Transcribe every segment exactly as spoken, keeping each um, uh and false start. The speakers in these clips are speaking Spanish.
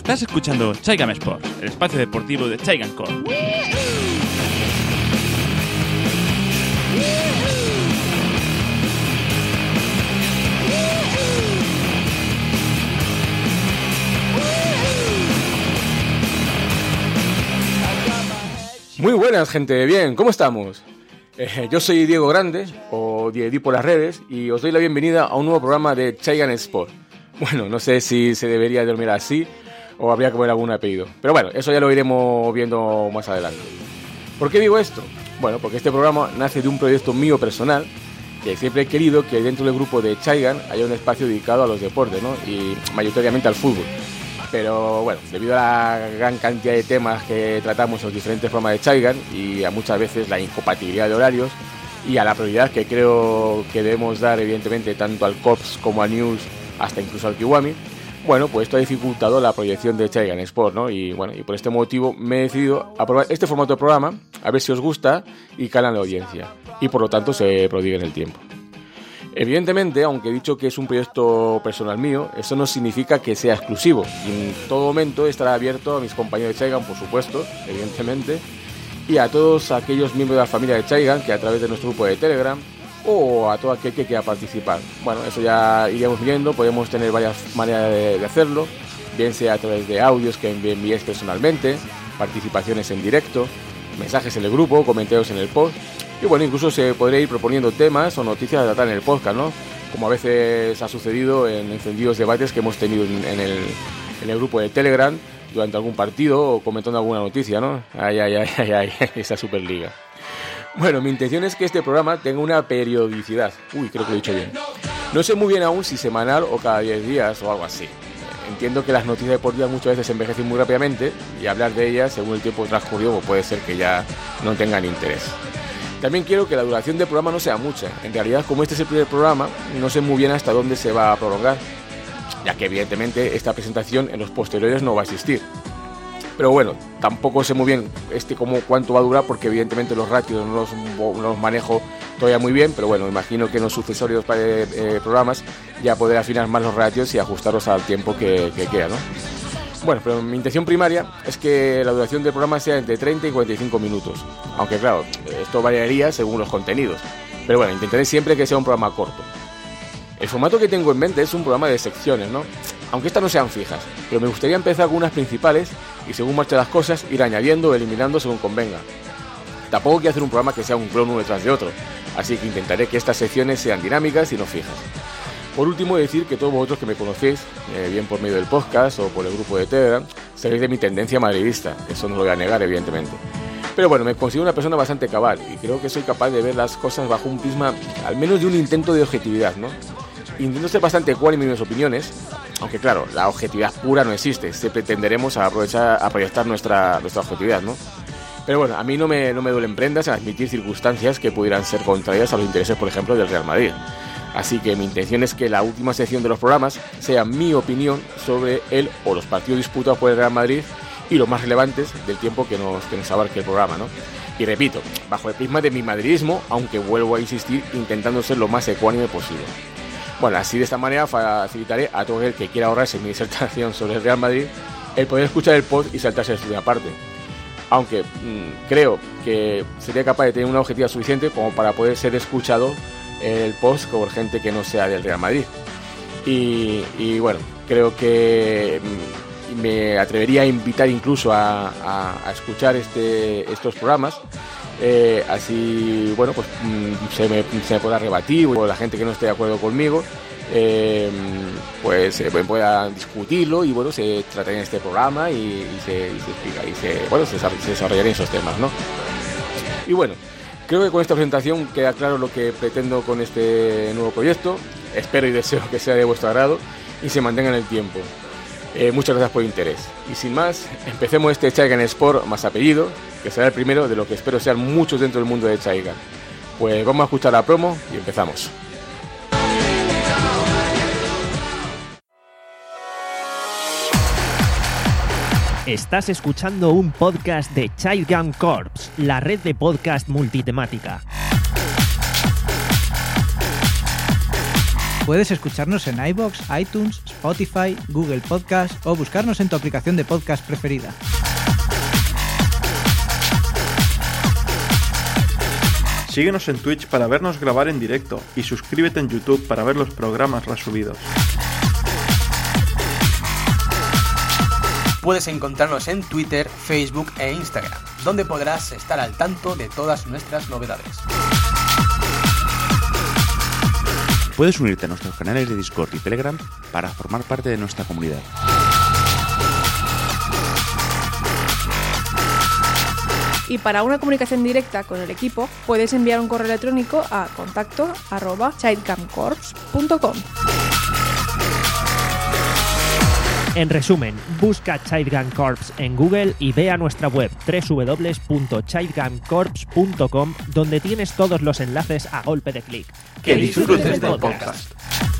Estás escuchando Chaigam Sport, el espacio deportivo de Chaigam Corp. Muy buenas, gente. Bien, ¿cómo estamos? Eh, yo soy Diego Grande, o Diedi por las redes, y os doy la bienvenida a un nuevo programa de Chaigam Sport. Bueno, no sé si se debería denominar así o habría que poner algún apellido, pero bueno, eso ya lo iremos viendo más adelante. ¿Por qué digo esto? Bueno, porque este programa nace de un proyecto mío personal, que siempre he querido que dentro del grupo de Chaigam haya un espacio dedicado a los deportes, ¿no? Y mayoritariamente al fútbol. Pero bueno, debido a la gran cantidad de temas que tratamos en los diferentes programas de Chaigam y a muchas veces la incompatibilidad de horarios y a la prioridad que creo que debemos dar evidentemente tanto al Corps como a News, hasta incluso al Kiwami, bueno, pues esto ha dificultado la proyección de Chaigam Sport, ¿no? Y bueno, y por este motivo me he decidido a probar este formato de programa, a ver si os gusta y cala en la audiencia, y por lo tanto se prodigue en el tiempo. Evidentemente, aunque he dicho que es un proyecto personal mío, eso no significa que sea exclusivo, y en todo momento estará abierto a mis compañeros de Chaigam, por supuesto, evidentemente, y a todos aquellos miembros de la familia de Chaigam que a través de nuestro grupo de Telegram o a todo aquel que quiera participar. Bueno, eso ya iríamos viendo, podemos tener varias maneras de, de hacerlo, bien sea a través de audios que me enviéis personalmente, participaciones en directo, mensajes en el grupo, comentarios en el post, y bueno, incluso se podría ir proponiendo temas o noticias a tratar en el podcast, ¿no? Como a veces ha sucedido en encendidos debates que hemos tenido en, en, el, en el grupo de Telegram durante algún partido o comentando alguna noticia, ¿no? Ay, ay, ay, ay, ay, esa Superliga. Bueno, mi intención es que este programa tenga una periodicidad. Uy, creo que lo he dicho bien. No sé muy bien aún si semanal o cada diez días o algo así. Entiendo que las noticias deportivas muchas veces se envejecen muy rápidamente y hablar de ellas según el tiempo transcurrido pues puede ser que ya no tengan interés. También quiero que la duración del programa no sea mucha. En realidad, como este es el primer programa, no sé muy bien hasta dónde se va a prolongar, ya que evidentemente esta presentación en los posteriores no va a existir. Pero bueno, tampoco sé muy bien este cómo cuánto va a durar, porque evidentemente los ratios no los, no los manejo todavía muy bien, pero bueno, imagino que en los sucesorios eh, eh, programas ya podré afinar más los ratios y ajustarlos al tiempo que, que queda, ¿no? Bueno, pero mi intención primaria es que la duración del programa sea entre treinta y cuarenta y cinco minutos, aunque claro, esto variaría según los contenidos, pero bueno, intentaré siempre que sea un programa corto. El formato que tengo en mente es un programa de secciones, ¿no? Aunque estas no sean fijas, pero me gustaría empezar con unas principales y según marchen las cosas ir añadiendo o eliminando según convenga. Tampoco quiero hacer un programa que sea un clon uno detrás de otro, así que intentaré que estas secciones sean dinámicas y no fijas. Por último, decir que todos vosotros que me conocéis, eh, bien por medio del podcast o por el grupo de Telegram, sabéis de mi tendencia madridista, eso no lo voy a negar evidentemente. Pero bueno, me considero una persona bastante cabal y creo que soy capaz de ver las cosas bajo un prisma, al menos de un intento de objetividad, ¿no? Intento ser bastante ecuánime en mis opiniones, aunque claro, la objetividad pura no existe, siempre tenderemos a aprovechar, a proyectar nuestra, nuestra objetividad, ¿no? Pero bueno, a mí no me, no me duelen prendas en admitir circunstancias que pudieran ser contrarias a los intereses, por ejemplo, del Real Madrid. Así que mi intención es que la última sección de los programas sea mi opinión sobre él o los partidos disputados por el Real Madrid y los más relevantes del tiempo que nos, que nos abarque el programa, ¿no? Y repito, bajo el prisma de mi madridismo, aunque vuelvo a insistir, intentando ser lo más ecuánime posible. Bueno, así de esta manera facilitaré a todo el que quiera ahorrarse mi disertación sobre el Real Madrid el poder escuchar el pod y saltarse la segunda parte. Aunque mmm, creo que sería capaz de tener una objetividad suficiente como para poder ser escuchado el post por gente que no sea del Real Madrid. Y, y bueno, creo que mmm, me atrevería a invitar incluso a, a, a escuchar este, estos programas. Eh, así, bueno, pues mmm, se, me, se me pueda rebatir o la gente que no esté de acuerdo conmigo eh, pues eh, pueda discutirlo y bueno, se trataría en este programa y, y, se, y se explica y se, bueno, se, se desarrollarían esos temas, ¿no? Y bueno, creo que con esta presentación queda claro lo que pretendo con este nuevo proyecto. Espero y deseo que sea de vuestro agrado y se mantenga en el tiempo. Eh, muchas gracias por el interés. Y sin más, empecemos este Chaigam Sport más apellido, que será el primero de lo que espero sean muchos dentro del mundo de Chaigam. Pues vamos a escuchar la promo y empezamos. Estás escuchando un podcast de Chaigam Corp, la red de podcast multitemática. Puedes escucharnos en iVoox, iTunes, Spotify, Google Podcast o buscarnos en tu aplicación de podcast preferida. Síguenos en Twitch para vernos grabar en directo y suscríbete en YouTube para ver los programas resubidos. Puedes encontrarnos en Twitter, Facebook e Instagram, donde podrás estar al tanto de todas nuestras novedades. Puedes unirte a nuestros canales de Discord y Telegram para formar parte de nuestra comunidad. Y para una comunicación directa con el equipo, puedes enviar un correo electrónico a contacto arroba childcamcorps punto com. En resumen, busca Childgun Corps en Google y ve a nuestra web doble u doble u doble u punto childguncorps punto com, donde tienes todos los enlaces a golpe de clic. Que disfrutes del podcast.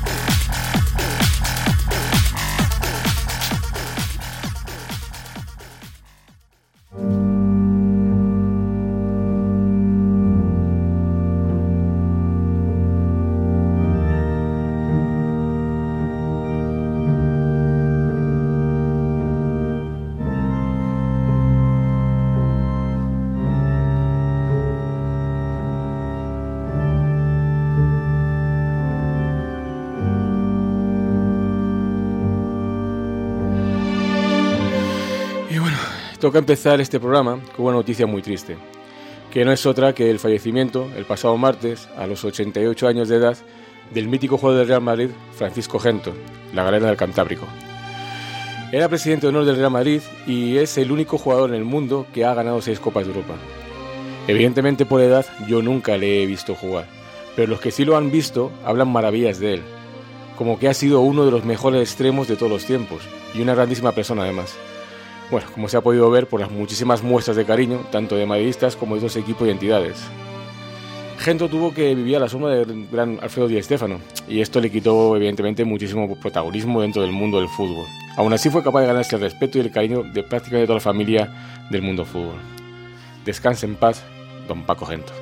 Toca empezar este programa con una noticia muy triste, que no es otra que el fallecimiento, el pasado martes, a los ochenta y ocho años de edad, del mítico jugador del Real Madrid, Francisco Gento, la galera del Cantábrico. Era presidente de honor del Real Madrid y es el único jugador en el mundo que ha ganado seis Copas de Europa. Evidentemente, por edad, yo nunca le he visto jugar, pero los que sí lo han visto hablan maravillas de él, como que ha sido uno de los mejores extremos de todos los tiempos y una grandísima persona además. Bueno, como se ha podido ver por las muchísimas muestras de cariño, tanto de madridistas como de otros equipos y entidades. Gento tuvo que vivir a la sombra del gran Alfredo Di Stéfano, y esto le quitó evidentemente muchísimo protagonismo dentro del mundo del fútbol. Aún así fue capaz de ganarse el respeto y el cariño de prácticamente toda la familia del mundo fútbol. Descanse en paz, don Paco Gento.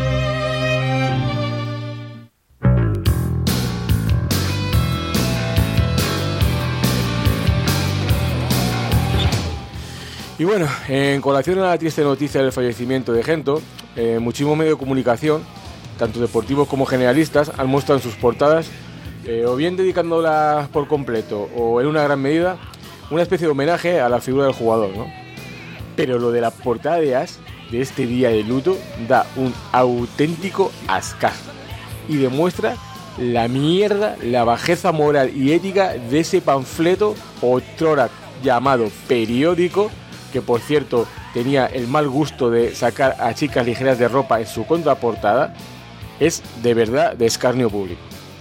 Y bueno, en colación a la triste noticia del fallecimiento de Gento, eh, muchísimos medios de comunicación, tanto deportivos como generalistas, han mostrado en sus portadas, eh, o bien dedicándolas por completo, o en una gran medida, una especie de homenaje a la figura del jugador, ¿no? Pero lo de la portada de As, de este día de luto, da un auténtico ascazo, y demuestra la mierda, la bajeza moral y ética de ese panfleto, otrora llamado periódico, que por cierto tenía el mal gusto de sacar a chicas ligeras de ropa en su contraportada, es de verdad de escarnio público.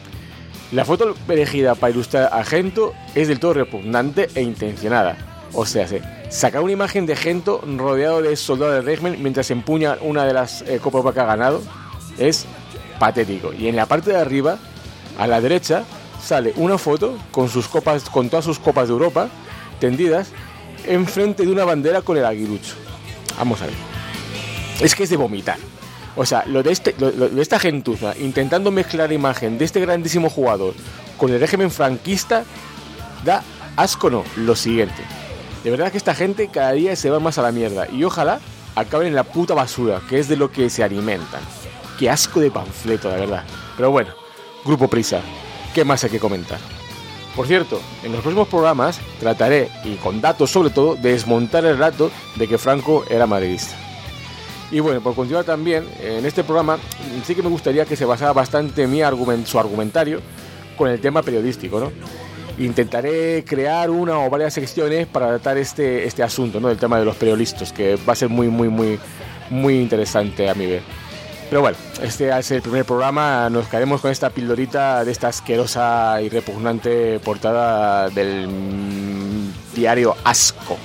La foto elegida para ilustrar a Gento es del todo repugnante e intencionada. O sea, sacar una imagen de Gento rodeado de soldados del régimen mientras empuña una de las eh, Copas Europa que ha ganado es patético. Y en la parte de arriba, a la derecha, sale una foto con sus copas, con todas sus Copas de Europa tendidas enfrente de una bandera con el aguilucho. Vamos a ver. Es que es de vomitar. O sea, lo de, este, lo, lo de esta gentuza intentando mezclar la imagen de este grandísimo jugador con el régimen franquista da asco, no, lo siguiente. De verdad que esta gente cada día se va más a la mierda y ojalá acaben en la puta basura, que es de lo que se alimentan. Qué asco de panfleto, la verdad. Pero bueno, Grupo Prisa, ¿qué más hay que comentar? Por cierto, en los próximos programas trataré, y con datos sobre todo, de desmontar el relato de que Franco era madridista. Y bueno, por continuar también, en este programa sí que me gustaría que se basara bastante mi argument- su argumentario con el tema periodístico, ¿no? Intentaré crear una o varias secciones para tratar este, este asunto, ¿no? Del tema de los periodistas, que va a ser muy, muy, muy, muy interesante a mi ver. Pero bueno, este es el primer programa, nos quedaremos con esta pildorita de esta asquerosa y repugnante portada del mmm, diario Asco.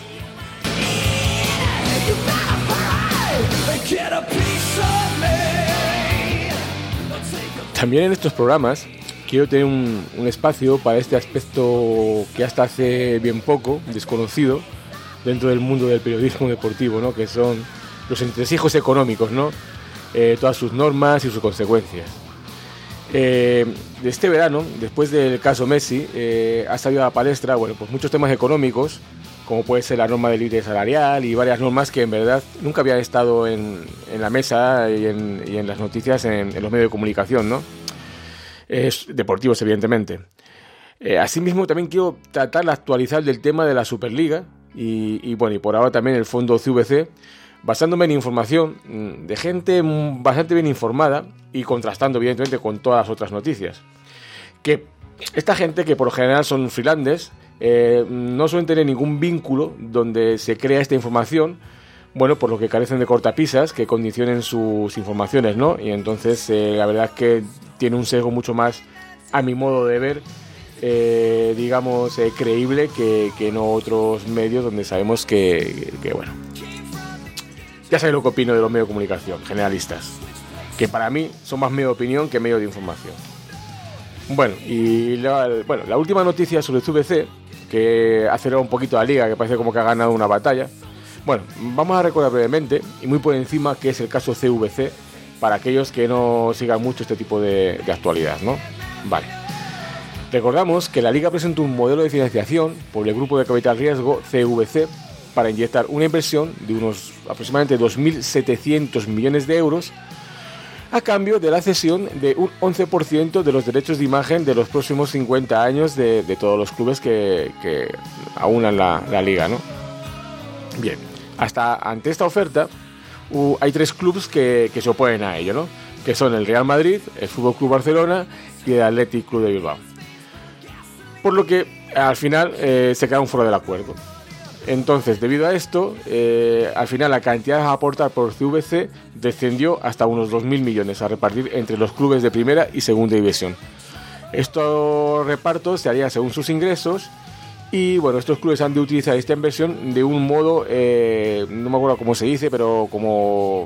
También en estos programas quiero tener un, un espacio para este aspecto que hasta hace bien poco, desconocido, dentro del mundo del periodismo deportivo, ¿no? Que son los entresijos económicos, ¿no? Eh, todas sus normas y sus consecuencias. Eh, de este verano, después del caso Messi, eh, ha salido a la palestra, bueno, pues muchos temas económicos, como puede ser la norma del límite salarial y varias normas que en verdad nunca habían estado en, en la mesa y en, y en las noticias en, en los medios de comunicación, ¿no? Eh, deportivos, evidentemente. Eh, asimismo, también quiero tratar la actualidad del tema de la Superliga y, y bueno, y por ahora también el fondo C V C, basándome en información de gente bastante bien informada y contrastando evidentemente con todas las otras noticias. Que esta gente, que por lo general son freelanders, eh, no suelen tener ningún vínculo donde se crea esta información, bueno, por lo que carecen de cortapisas que condicionen sus informaciones, ¿no? Y entonces eh, la verdad es que tiene un sesgo mucho más, a mi modo de ver, eh, digamos, eh, creíble que, que en otros medios donde sabemos que, que, bueno, ya sabéis lo que opino de los medios de comunicación generalistas, que para mí son más medio de opinión que medio de información. Bueno, y la, bueno, la última noticia sobre C V C, que ha acelerado un poquito la liga, que parece como que ha ganado una batalla. Bueno, vamos a recordar brevemente y muy por encima qué es el caso C V C para aquellos que no sigan mucho este tipo de, de actualidad, ¿no? Vale. Recordamos que la liga presentó un modelo de financiación por el grupo de capital riesgo C V C para inyectar una inversión de unos aproximadamente dos mil setecientos millones de euros a cambio de la cesión de un once por ciento de los derechos de imagen de los próximos cincuenta años de, de todos los clubes que, que aunan la, la liga, ¿no? Bien, hasta ante esta oferta uh, hay tres clubes que, que se oponen a ello, ¿no? Que son el Real Madrid, el F C Barcelona y el Athletic Club de Bilbao. Por lo que al final eh, se queda un fuera del acuerdo. Entonces, debido a esto, eh, al final la cantidad a aportar por C V C descendió hasta unos dos mil millones a repartir entre los clubes de primera y segunda división. Estos repartos se harían según sus ingresos y, bueno, estos clubes han de utilizar esta inversión de un modo, eh, no me acuerdo cómo se dice, pero como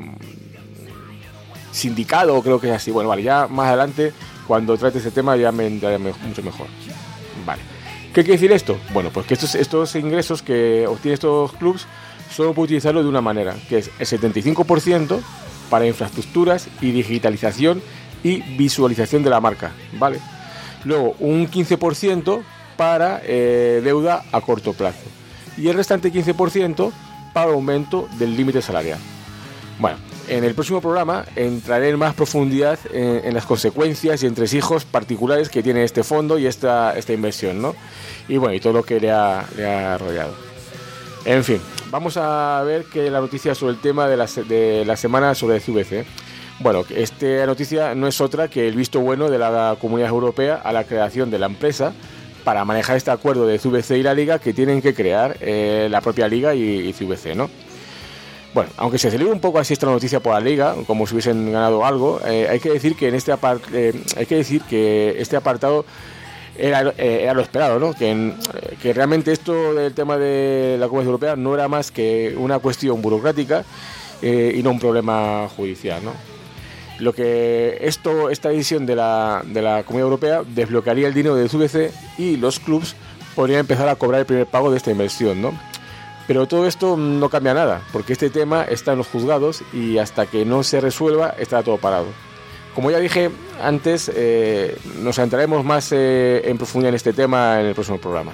sindicado, creo que es así. Bueno, vale, ya más adelante, cuando trate ese tema, ya me entraré mucho mejor. Vale. ¿Qué quiere decir esto? Bueno, pues que estos, estos ingresos que obtienen estos clubes solo pueden utilizarlo de una manera, que es el setenta y cinco por ciento para infraestructuras y digitalización y visualización de la marca, ¿vale? Luego, un quince por ciento para eh, deuda a corto plazo y el restante quince por ciento para aumento del límite salarial. Bueno, en el próximo programa entraré en más profundidad en, en las consecuencias y entresijos particulares que tiene este fondo y esta, esta inversión, ¿no? Y bueno, y todo lo que le ha, le ha rodeado. En fin, vamos a ver que la noticia sobre el tema de la, de la semana sobre C V C. Bueno, esta noticia no es otra que el visto bueno de la Comunidad Europea a la creación de la empresa para manejar este acuerdo de C V C y la Liga que tienen que crear eh, la propia Liga y, y C V C, ¿no? Bueno, aunque se celebra un poco así esta noticia por la Liga, como si hubiesen ganado algo, eh, hay que decir que en este apart eh, hay que decir que este apartado era, eh, era lo esperado, ¿no? Que, en, que realmente esto del tema de la Comunidad Europea no era más que una cuestión burocrática eh, y no un problema judicial, ¿no? Lo que esto, esta decisión de la, de la Comunidad Europea desbloquearía el dinero de C V C y los clubs podrían empezar a cobrar el primer pago de esta inversión, ¿no? Pero todo esto no cambia nada, porque este tema está en los juzgados y hasta que no se resuelva estará todo parado. Como ya dije antes, eh, nos entraremos más eh, en profundidad en este tema en el próximo programa.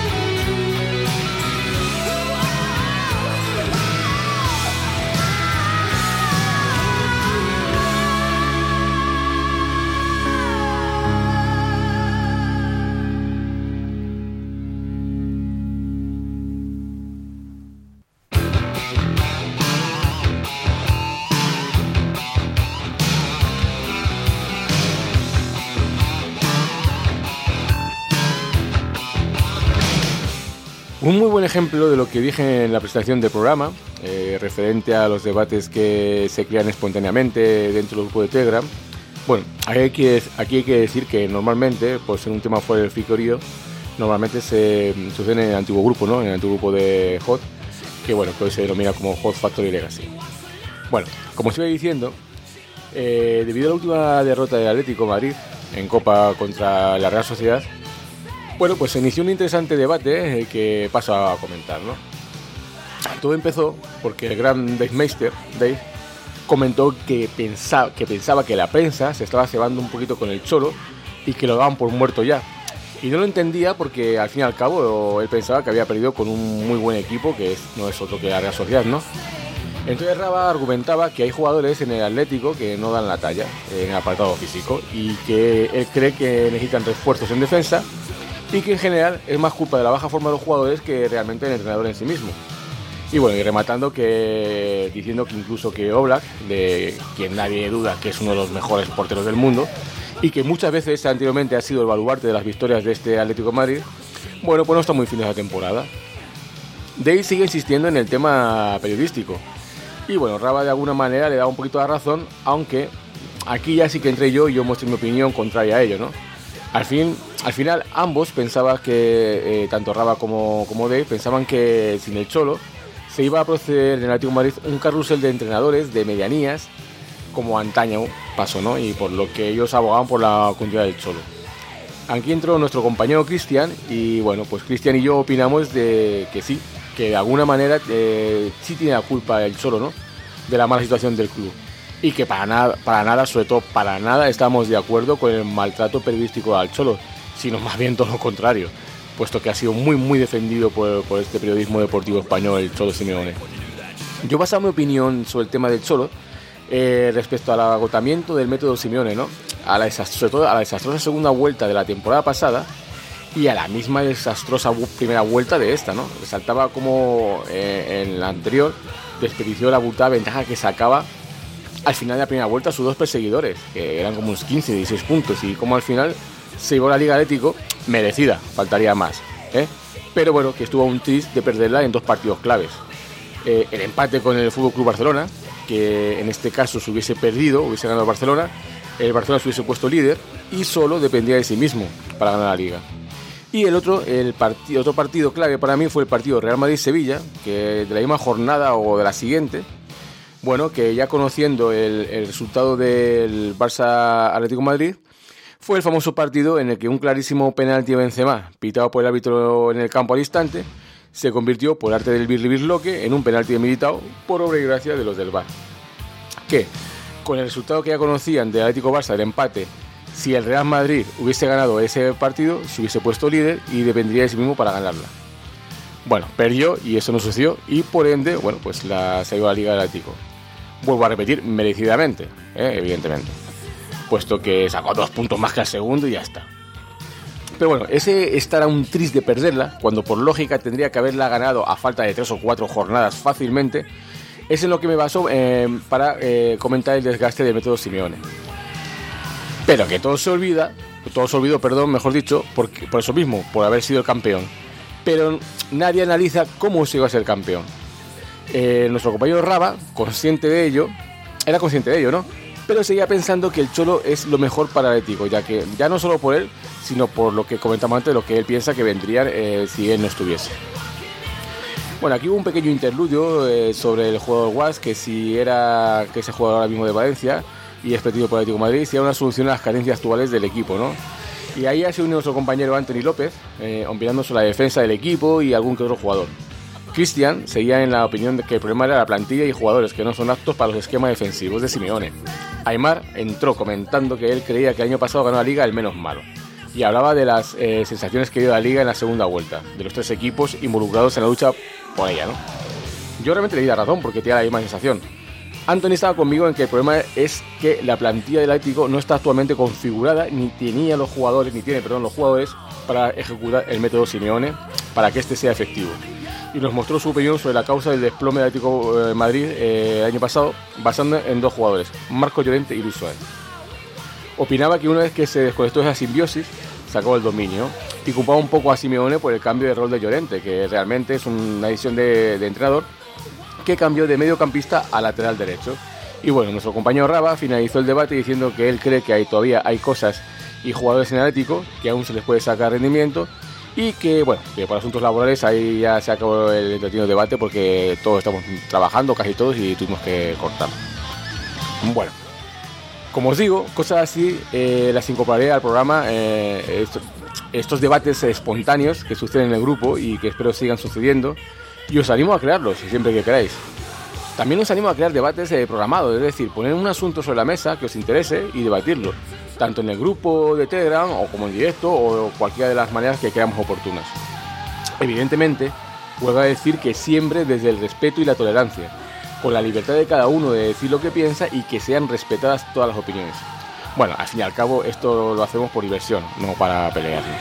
Un muy buen ejemplo de lo que dije en la presentación del programa, eh, referente a los debates que se crean espontáneamente dentro del grupo de Telegram. Bueno, aquí hay que, aquí hay que decir que normalmente, por ser un tema fuera del fricorío, normalmente se sucede en el antiguo grupo, ¿no? En el antiguo grupo de Hot, que bueno, que hoy se denomina como Hot Factory Legacy. Bueno, como os iba diciendo, eh, debido a la última derrota del Atlético de Madrid en Copa contra la Real Sociedad, bueno, pues se inició un interesante debate eh, que paso a comentar, ¿no? Todo empezó porque el gran Dave Meister, Dave, comentó que pensaba, que pensaba que la prensa se estaba cebando un poquito con el Cholo y que lo daban por muerto ya. Y no lo entendía porque al fin y al cabo él pensaba que había perdido con un muy buen equipo que es, no es otro que la Real Sociedad, ¿no? Entonces Raba argumentaba que hay jugadores en el Atlético que no dan la talla en el apartado físico y que él cree que necesitan refuerzos en defensa y que en general es más culpa de la baja forma de los jugadores que realmente el entrenador en sí mismo. Y bueno, y rematando que diciendo que incluso que Oblak, de quien nadie duda que es uno de los mejores porteros del mundo y que muchas veces anteriormente ha sido el baluarte de las victorias de este Atlético de Madrid, bueno, pues no está muy fin de la temporada. Day sigue insistiendo en el tema periodístico. Y bueno, Raba de alguna manera le da un poquito de razón, aunque aquí ya sí que entré yo y yo mostré mi opinión contraria a ello, ¿no? Al fin, al final ambos pensaban que, eh, tanto Raba como, como Day, pensaban que sin el Cholo se iba a proceder en el Atlético de Madrid un carrusel de entrenadores de medianías, como antaño pasó, ¿no? Y por lo que ellos abogaban por la continuidad del Cholo. Aquí entró nuestro compañero Cristian y bueno, pues Cristian y yo opinamos de que sí, que de alguna manera eh, sí tiene la culpa el Cholo, ¿no? De la mala situación del club. Y que para nada, para nada, sobre todo para nada, estamos de acuerdo con el maltrato periodístico al Cholo, sino más bien todo lo contrario, puesto que ha sido muy muy defendido por, por este periodismo deportivo español, el Cholo Simeone. Yo basaba mi opinión sobre el tema del Cholo eh, respecto al agotamiento del método Simeone, ¿no? A la, sobre todo a la desastrosa segunda vuelta de la temporada pasada y a la misma desastrosa primera vuelta de esta, ¿no? Resaltaba como eh, en la anterior desperdició la abultada ventaja que sacaba al final de la primera vuelta sus dos perseguidores, que eran como unos quince, dieciséis puntos, y como al final se llevó la Liga Atlético, merecida, faltaría más, ¿eh? Pero bueno, que estuvo a un tris de perderla en dos partidos claves. Eh, el empate con el F C Barcelona, que en este caso se hubiese perdido, hubiese ganado el Barcelona, el Barcelona se hubiese puesto líder y solo dependía de sí mismo para ganar la Liga. Y el otro, el partido, otro partido clave para mí fue el partido Real Madrid-Sevilla, que de la misma jornada o de la siguiente, bueno, que ya conociendo el, el resultado del Barça-Atlético de Madrid, fue el famoso partido en el que un clarísimo penalti de Benzema, pitado por el árbitro en el campo al instante, se convirtió por arte del birli-birloque en un penalti de Militao por obra y gracia de los del V A R. Que, con el resultado que ya conocían del Atlético Barça, del empate, si el Real Madrid hubiese ganado ese partido, se hubiese puesto líder y dependería de sí mismo para ganarla. Bueno, perdió y eso no sucedió y por ende, bueno, pues la, se ha ido a la Liga del Atlético. Vuelvo a repetir, merecidamente, ¿eh? Evidentemente, puesto que sacó dos puntos más que al segundo y ya está. Pero bueno, ese estar a un tris de perderla, cuando por lógica tendría que haberla ganado a falta de tres o cuatro jornadas fácilmente, es en lo que me baso eh, para eh, comentar el desgaste del método Simeone. Pero que todo se olvida, todo se olvidó, perdón, mejor dicho, por, por eso mismo, por haber sido el campeón. Pero nadie analiza cómo se iba a ser campeón. Eh, nuestro compañero Raba, consciente de ello, era consciente de ello, ¿no? Pero seguía pensando que el Cholo es lo mejor para el Atlético, ya que ya no solo por él, sino por lo que comentamos antes, lo que él piensa que vendría eh, si él no estuviese. Bueno, aquí hubo un pequeño interludio eh, sobre el jugador Guas, que si era que ese jugador ahora mismo de Valencia y es pedido por el Atlético de Madrid, si era una solución a las carencias actuales del equipo, ¿no? Y ahí ha sido nuestro compañero Anthony López, eh, opinando sobre la defensa del equipo y algún que otro jugador. Cristian seguía en la opinión de que el problema era la plantilla y jugadores que no son aptos para los esquemas defensivos de Simeone. Aimar entró comentando que él creía que el año pasado ganó la Liga el menos malo. Y hablaba de las eh, sensaciones que dio la Liga en la segunda vuelta, de los tres equipos involucrados en la lucha por ella, ¿no? Yo realmente le di la razón porque tenía la misma sensación. Anthony estaba conmigo en que el problema es que la plantilla del Atlético no está actualmente configurada, ni tenía los jugadores, ni tiene, perdón, los jugadores para ejecutar el método Simeone para que este sea efectivo. Y nos mostró su opinión sobre la causa del desplome del Atlético de Madrid eh, el año pasado, basando en dos jugadores, Marcos Llorente y Luis Suárez. Opinaba que una vez que se desconectó esa simbiosis, sacó el dominio y culpaba un poco a Simeone por el cambio de rol de Llorente, que realmente es una decisión de, de entrenador que cambió de mediocampista a lateral derecho. Y bueno, nuestro compañero Raba finalizó el debate diciendo que él cree que hay, todavía hay cosas y jugadores en el Atlético que aún se les puede sacar rendimiento y que, bueno, que por asuntos laborales ahí ya se acabó el entretenido debate porque todos estamos trabajando, casi todos, y tuvimos que cortarlo. Bueno, como os digo, cosas así eh, las incorporaré al programa, eh, esto, estos debates espontáneos que suceden en el grupo y que espero sigan sucediendo, y os animo a crearlos siempre que queráis. También os animo a crear debates eh, programados, es decir, poner un asunto sobre la mesa que os interese y debatirlo, tanto en el grupo de Telegram o como en directo o cualquiera de las maneras que creamos oportunas. Evidentemente, vuelvo a decir que siempre desde el respeto y la tolerancia, con la libertad de cada uno de decir lo que piensa y que sean respetadas todas las opiniones. Bueno, al fin y al cabo esto lo hacemos por diversión, no para pelearnos.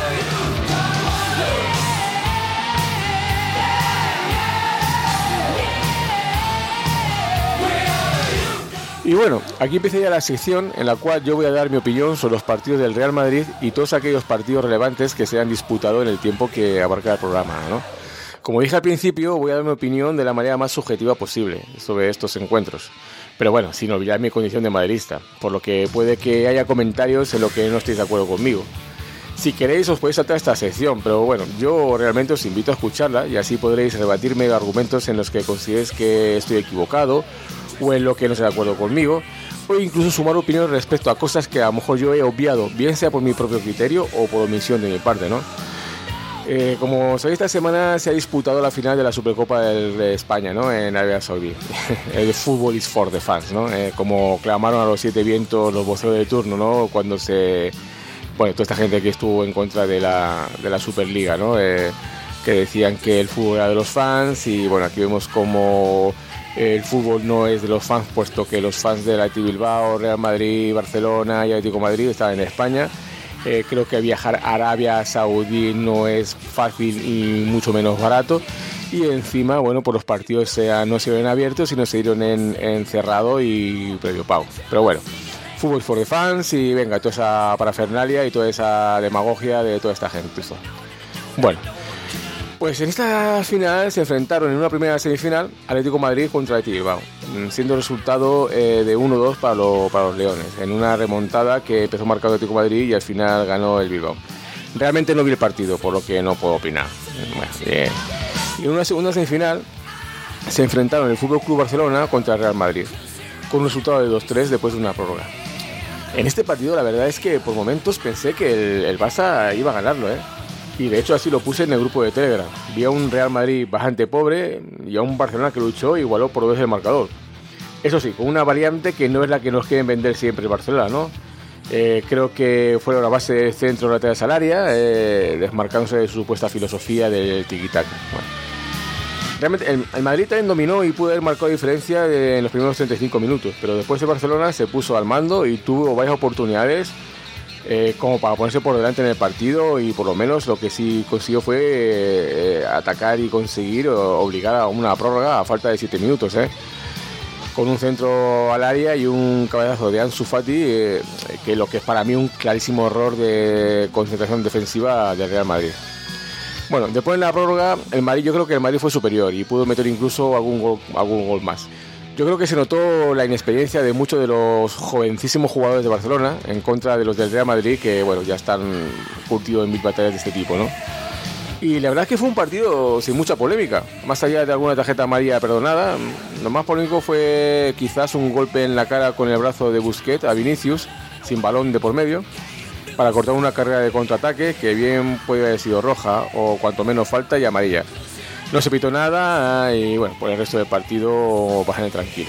Y bueno, aquí empieza ya la sección en la cual yo voy a dar mi opinión sobre los partidos del Real Madrid y todos aquellos partidos relevantes que se han disputado en el tiempo que abarca el programa, ¿no? Como dije al principio, voy a dar mi opinión de la manera más subjetiva posible sobre estos encuentros. Pero bueno, sin olvidar mi condición de madridista, por lo que puede que haya comentarios en lo que no estéis de acuerdo conmigo. Si queréis os podéis saltar esta sección, pero bueno, yo realmente os invito a escucharla y así podréis rebatirme argumentos en los que consideréis que estoy equivocado o en lo que no esté de acuerdo conmigo, o incluso sumar opiniones respecto a cosas que a lo mejor yo he obviado, bien sea por mi propio criterio o por omisión de mi parte, ¿no? Eh, como sabéis, esta semana se ha disputado la final de la Supercopa de España, ¿no? En Arabia Saudí. El fútbol is for the fans, ¿no? Eh, como clamaron a los siete vientos los voceros de turno, ¿no? Cuando se... Bueno, toda esta gente que estuvo en contra de la, de la Superliga, ¿no? Eh, que decían que el fútbol era de los fans y bueno, aquí vemos como el fútbol no es de los fans, puesto que los fans del Athletic Bilbao, Real Madrid, Barcelona y Atlético Madrid están en España. Eh, creo que viajar a Arabia Saudí no es fácil y mucho menos barato. Y encima, bueno, pues los partidos sea, no se dieron abiertos, sino se dieron en, en cerrado y previo pago. Pero bueno, fútbol for the fans y venga, toda esa parafernalia y toda esa demagogia de toda esta gente. Bueno, pues en esta final se enfrentaron en una primera semifinal Atlético Madrid contra Athletic Bilbao, siendo el resultado eh, de uno dos para, lo, para los leones, en una remontada que empezó marcado Atlético Madrid y al final ganó el Bilbao. Realmente no vi el partido, por lo que no puedo opinar. Bueno, bien. Y en una segunda semifinal se enfrentaron el F C Barcelona contra el Real Madrid, con un resultado de dos tres después de una prórroga. En este partido la verdad es que por momentos pensé que el, el Barça iba a ganarlo, ¿eh? Y de hecho así lo puse en el grupo de Telegram. Vi a un Real Madrid bastante pobre y a un Barcelona que luchó y igualó por dos el marcador. Eso sí, con una variante que no es la que nos quieren vender siempre el Barcelona, ¿no? Eh, creo que fueron a base de centro lateral salaria, eh, desmarcándose de su supuesta filosofía del tiki-taka. Bueno. Realmente el, el Madrid también dominó y pudo haber marcado diferencia de, en los primeros treinta y cinco minutos, pero después el Barcelona se puso al mando y tuvo varias oportunidades Eh, como para ponerse por delante en el partido y por lo menos lo que sí consiguió fue eh, atacar y conseguir o, obligar a una prórroga a falta de siete minutos, ¿eh? Con un centro al área y un cabezazo de Ansu Fati, eh, que lo que es para mí un clarísimo error de concentración defensiva del Real Madrid. Bueno, después en la prórroga el Madrid, yo creo que el Madrid fue superior y pudo meter incluso algún gol, algún gol más. Yo creo que se notó la inexperiencia de muchos de los jovencísimos jugadores de Barcelona en contra de los del Real Madrid, que bueno, ya están curtidos en mil batallas de este tipo, ¿no? Y la verdad es que fue un partido sin mucha polémica, más allá de alguna tarjeta amarilla perdonada. Lo más polémico fue quizás un golpe en la cara con el brazo de Busquets a Vinicius, sin balón de por medio, para cortar una carrera de contraataque que bien puede haber sido roja o cuanto menos falta y amarilla. No se pitó nada y bueno, por el resto del partido bastante tranquilo.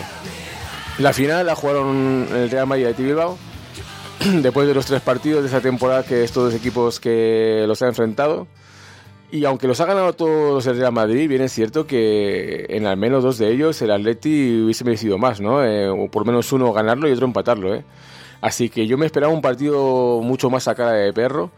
La final la jugaron el Real Madrid y el Athletic Bilbao. Después de los tres partidos de esa temporada que estos dos equipos que los han enfrentado. Y aunque los ha ganado todos el Real Madrid, bien es cierto que en al menos dos de ellos el Atleti hubiese merecido más, ¿no? Eh, o por menos uno ganarlo y otro empatarlo, ¿eh? Así que yo me esperaba un partido mucho más a cara de perro.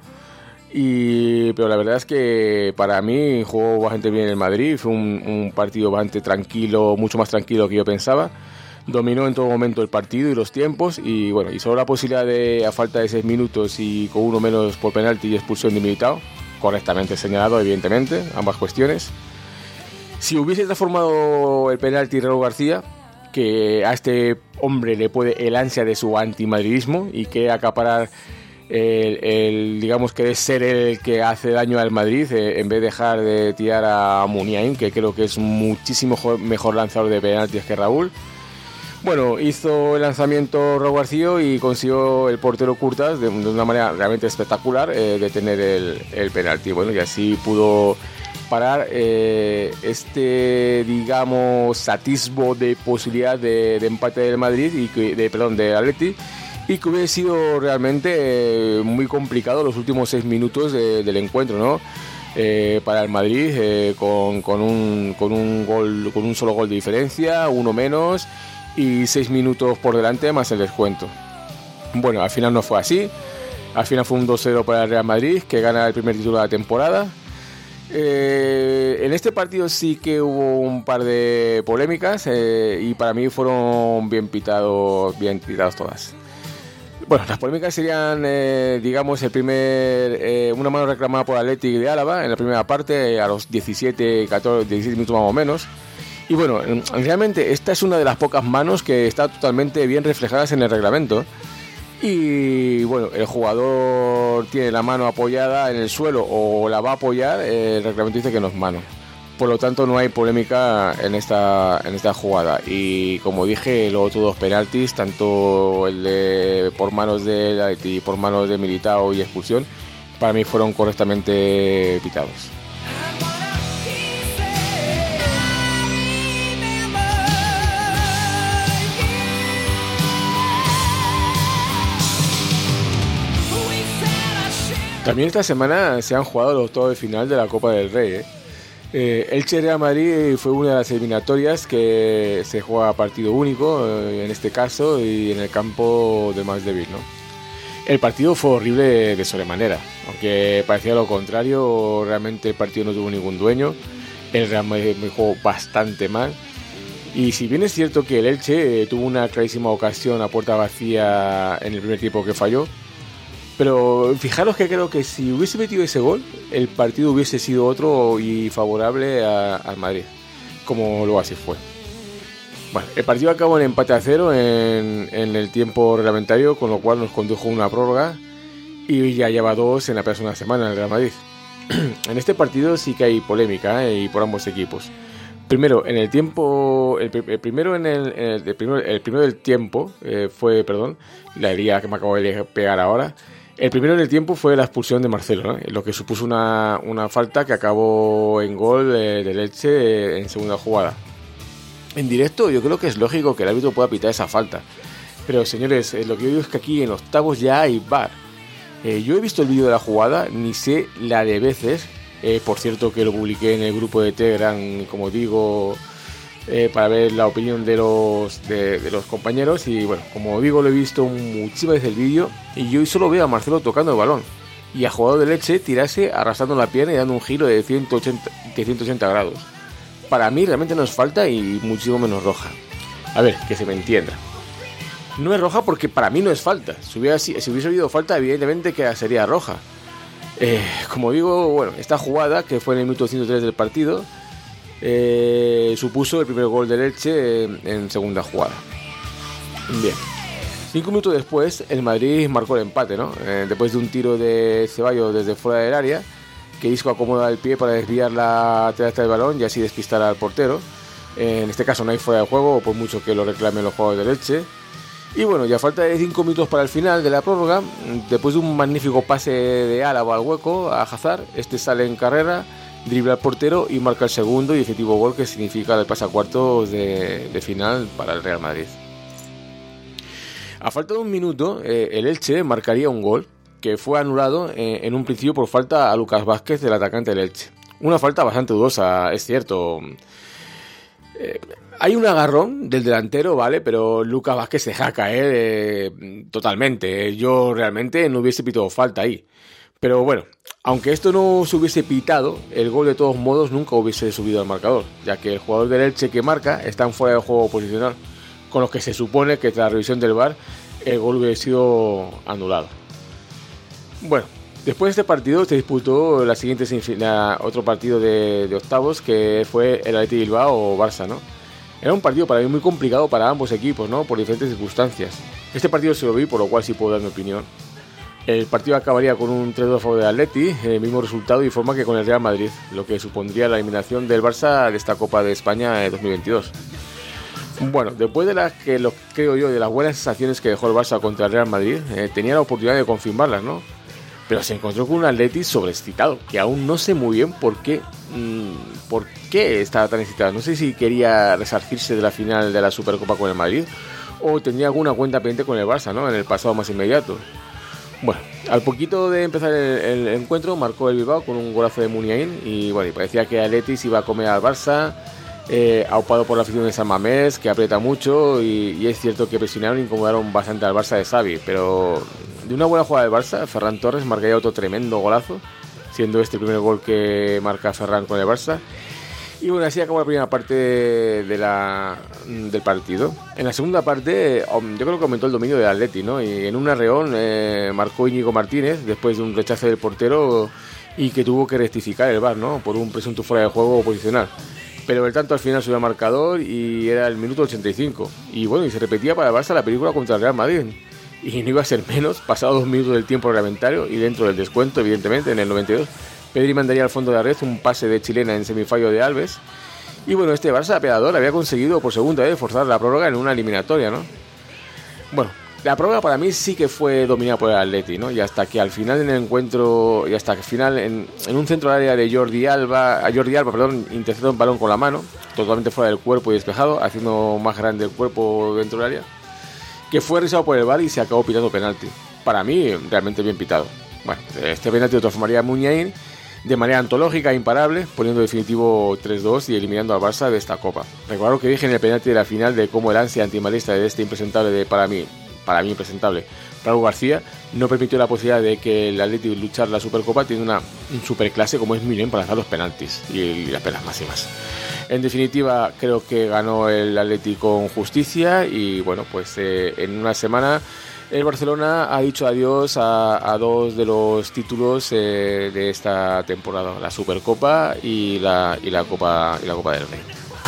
Y, pero la verdad es que para mí jugó bastante bien el Madrid, fue un, un partido bastante tranquilo, mucho más tranquilo que yo pensaba. Dominó en todo momento el partido y los tiempos y bueno, y solo la posibilidad de a falta de seis minutos y con uno menos por penalti y expulsión de Militao, correctamente señalado evidentemente, ambas cuestiones. Si hubiese transformado el penalti Raúl García, que a este hombre le puede el ansia de su antimadridismo y que acaparar El, el, digamos que es ser el que hace daño al Madrid, eh, en vez de dejar de tirar a Muniain, que creo que es muchísimo mejor lanzador de penaltis que Raúl. Bueno, hizo el lanzamiento Raúl García y consiguió el portero Curtas de, de una manera realmente espectacular eh, detener el, el penalti. Bueno, y así pudo parar eh, este, digamos, atisbo de posibilidad de, de empate del Madrid y que, de, perdón, del Atleti, y que hubiera sido realmente eh, muy complicado los últimos seis minutos de, del encuentro, ¿no? Eh, para el Madrid eh, con, con, un, con un gol, con un solo gol de diferencia, uno menos y seis minutos por delante más el descuento. Bueno, al final no fue así. Al final fue un dos cero para el Real Madrid, que gana el primer título de la temporada. Eh, en este partido sí que hubo un par de polémicas eh, y para mí fueron bien pitados, bien pitados todas. Bueno, las polémicas serían, eh, digamos, el primer eh, una mano reclamada por Athletic de Álava en la primera parte, a los diecisiete, catorce, diecisiete minutos más o menos. Y bueno, realmente esta es una de las pocas manos que está totalmente bien reflejadas en el reglamento. Y bueno, el jugador tiene la mano apoyada en el suelo o la va a apoyar, el reglamento dice que no es mano. Por lo tanto, no hay polémica en esta, en esta jugada. Y como dije, los otros dos penaltis, tanto el de por manos de Atleti y por manos de Militao y expulsión, para mí fueron correctamente pitados. También esta semana se han jugado los octavos de final de la Copa del Rey, ¿eh? Eh, Elche Real Madrid fue una de las eliminatorias que se juega a partido único, eh, en este caso, y en el campo del más débil, ¿no? El partido fue horrible de sobremanera, aunque parecía lo contrario, realmente el partido no tuvo ningún dueño, el Real Madrid jugó bastante mal, y si bien es cierto que el Elche eh, tuvo una clarísima ocasión a puerta vacía en el primer tiempo que falló, pero fijaros que creo que si hubiese metido ese gol, el partido hubiese sido otro y favorable a, al Madrid, como luego así fue. Bueno, el partido acabó en empate a cero en, en el tiempo reglamentario, con lo cual nos condujo una prórroga y ya lleva dos en la próxima semana en el Real Madrid. En este partido sí que hay polémica, ¿eh? Y por ambos equipos. Primero, en el tiempo, el, el primero en el, en el, el, primero, el primero del tiempo eh, fue, perdón, la herida que me acabo de pegar ahora. El primero en el tiempo fue la expulsión de Marcelo, ¿no? Lo que supuso una, una falta que acabó en gol de, de Elche en segunda jugada. En directo yo creo que es lógico que el árbitro pueda pitar esa falta. Pero señores, lo que yo digo es que aquí en octavos ya hay V A R. Eh, yo he visto el vídeo de la jugada, ni sé la de veces. Eh, por cierto que lo publiqué en el grupo de Telegram, como digo, eh, para ver la opinión de los, de, de los compañeros. Y bueno, como digo, lo he visto muchísimas veces el vídeo y yo solo veo a Marcelo tocando el balón y a jugador de Leche tirarse arrastrando la pierna y dando un giro de ciento ochenta, de ciento ochenta grados. Para mí realmente no es falta y muchísimo menos roja. A ver, que se me entienda. No es roja porque para mí no es falta. Si hubiese, si hubiese habido falta, evidentemente que sería roja. Eh, como digo, bueno, esta jugada, que fue en el minuto ciento tres del partido, eh, supuso el primer gol del Elche en, en segunda jugada. Bien. Cinco minutos después, el Madrid marcó el empate, ¿no? Eh, después de un tiro de Ceballos desde fuera del área, que Isco acomoda el pie para desviar la telasta del balón y así despistar al portero. Eh, en este caso no hay fuera de juego, por mucho que lo reclamen los jugadores del Elche. Y bueno, ya falta de cinco minutos para el final de la prórroga, después de un magnífico pase de Álava al hueco a Hazard, este sale en carrera, dribla al portero y marca el segundo y definitivo gol que significa el pasacuartos de, de final para el Real Madrid. A falta de un minuto, eh, el Elche marcaría un gol que fue anulado eh, en un principio por falta a Lucas Vázquez, el atacante del Elche. Una falta bastante dudosa, es cierto. Eh, Hay un agarrón del delantero, ¿vale? Pero Lucas Vázquez se deja caer eh, totalmente. Yo realmente no hubiese pitado falta ahí. Pero bueno, aunque esto no se hubiese pitado, el gol de todos modos nunca hubiese subido al marcador, ya que el jugador del Elche que marca está fuera del juego posicional, con lo que se supone que tras la revisión del V A R el gol hubiese sido anulado. Bueno, después de este partido se disputó la siguiente la, otro partido de, de octavos, que fue el Athletic Bilbao o Barça, ¿no? Era un partido para mí muy complicado para ambos equipos, ¿no? Por diferentes circunstancias. Este partido se lo vi, por lo cual sí puedo dar mi opinión. El partido acabaría con un tres dos a favor del Atleti, el mismo resultado y forma que con el Real Madrid, lo que supondría la eliminación del Barça de esta Copa de España de dos mil veintidós. Bueno, después de las que lo creo yo de las buenas sensaciones que dejó el Barça contra el Real Madrid, eh, tenía la oportunidad de confirmarlas, ¿no? Pero se encontró con un Atleti sobreexcitado, que aún no sé muy bien por qué mmm, por qué estaba tan excitado. No sé si quería resarcirse de la final de la Supercopa con el Madrid o tendría alguna cuenta pendiente con el Barça, ¿no? En el pasado más inmediato. Bueno, al poquito de empezar el, el encuentro marcó el Bilbao con un golazo de Muniain y bueno, y parecía que Atleti se iba a comer al Barça, eh, aupado por la afición de San Mamés, que aprieta mucho y, y es cierto que presionaron e incomodaron bastante al Barça de Xavi, pero de una buena jugada del Barça, Ferran Torres marcaría otro tremendo golazo, siendo este el primer gol que marca Ferran con el Barça. Y bueno, así acabó la primera parte de la, del partido. En la segunda parte, yo creo que aumentó el dominio del Atleti, ¿no? Y en un arreón eh, marcó Íñigo Martínez después de un rechazo del portero y que tuvo que rectificar el V A R, ¿no? Por un presunto fuera de juego posicional. Pero el tanto al final subió al marcador y era el minuto ochenta y cinco. Y bueno, y se repetía para el Barça la película contra el Real Madrid. Y no iba a ser menos, pasados dos minutos del tiempo reglamentario y dentro del descuento, evidentemente, en el noventa y dos. Pedri mandaría al fondo de la red un pase de chilena en semifallo de Alves. Y bueno, este Barça apeador había conseguido por segunda vez forzar la prórroga en una eliminatoria, ¿no? Bueno, la prórroga para mí sí que fue dominada por el Atleti, ¿no? Y hasta que al final en el encuentro, y hasta que al final en, en un centro del área de Jordi Alba, a Jordi Alba, perdón, interceptó un balón con la mano, totalmente fuera del cuerpo y despejado, haciendo más grande el cuerpo dentro del área, que fue revisado por el V A R y se acabó pitando penalti. Para mí, realmente bien pitado. Bueno, este penalti lo transformaría a Muniain de manera antológica e imparable, poniendo definitivo tres dos y eliminando al Barça de esta Copa. Recuerdo que dije en el penalti de la final de cómo el ansia antimalista de este impresentable, de para mí, para mí impresentable, Raúl García, no permitió la posibilidad de que el Atleti luchar la Supercopa tiene una un superclase como es Milen para lanzar los penaltis y, y las penas máximas. En definitiva, creo que ganó el Atleti con justicia y bueno, pues eh, en una semana el Barcelona ha dicho adiós a, a dos de los títulos eh, de esta temporada, la Supercopa y la, y la Copa y la Copa del Rey.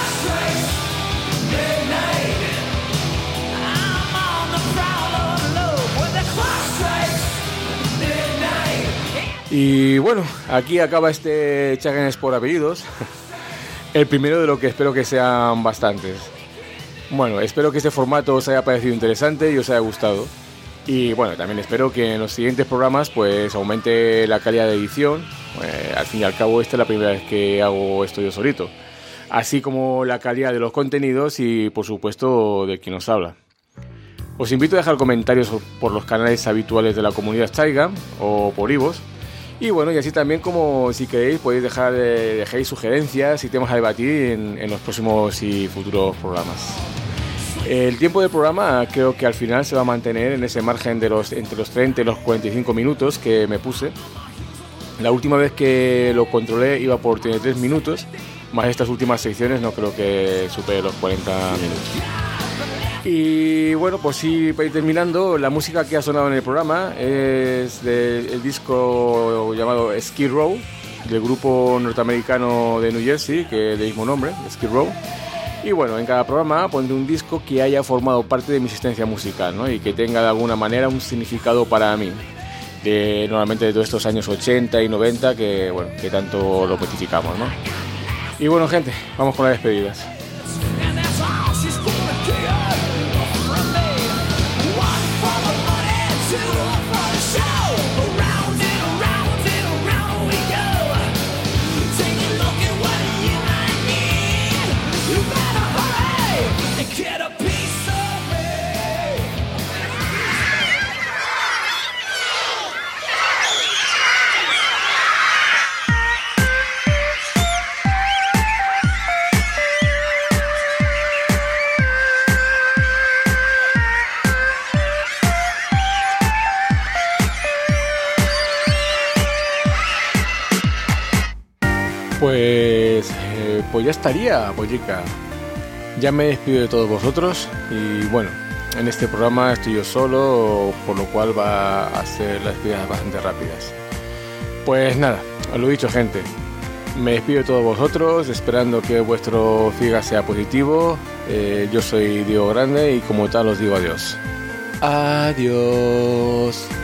Y bueno, aquí acaba este Chagas por apellidos. El primero de lo que espero que sean bastantes. Bueno, espero que este formato os haya parecido interesante y os haya gustado. Y bueno, también espero que en los siguientes programas pues aumente la calidad de edición. Eh, al fin y al cabo esta es la primera vez que hago esto yo solito. Así como la calidad de los contenidos y por supuesto de quien os habla. Os invito a dejar comentarios por los canales habituales de la comunidad Chaigam o por iVoox. Y bueno, y así también como si queréis podéis dejar eh, dejáis sugerencias y temas a debatir en, en los próximos y futuros programas. El tiempo del programa creo que al final se va a mantener en ese margen de los entre los treinta y los cuarenta y cinco minutos que me puse. La última vez que lo controlé iba por treinta y tres minutos, más estas últimas secciones no creo que supere los cuarenta minutos. Y bueno, pues sí, para ir terminando, la música que ha sonado en el programa es del disco llamado Skid Row, del grupo norteamericano de New Jersey, que de mismo nombre, Skid Row. Y bueno, en cada programa pondré un disco que haya formado parte de mi existencia musical, ¿no? Y que tenga de alguna manera un significado para mí, de, normalmente de todos estos años ochenta y noventa que, bueno, que tanto lo mitificamos, ¿no? Y bueno, gente, vamos con las despedidas. Pues, eh, pues ya estaría, Pollica. Ya me despido de todos vosotros y bueno, en este programa estoy yo solo, por lo cual va a ser las despedidas bastante rápidas. Pues nada, os lo he dicho, gente. Me despido de todos vosotros, esperando que vuestro feedback sea positivo. Eh, yo soy Diego Grande y como tal os digo adiós. Adiós.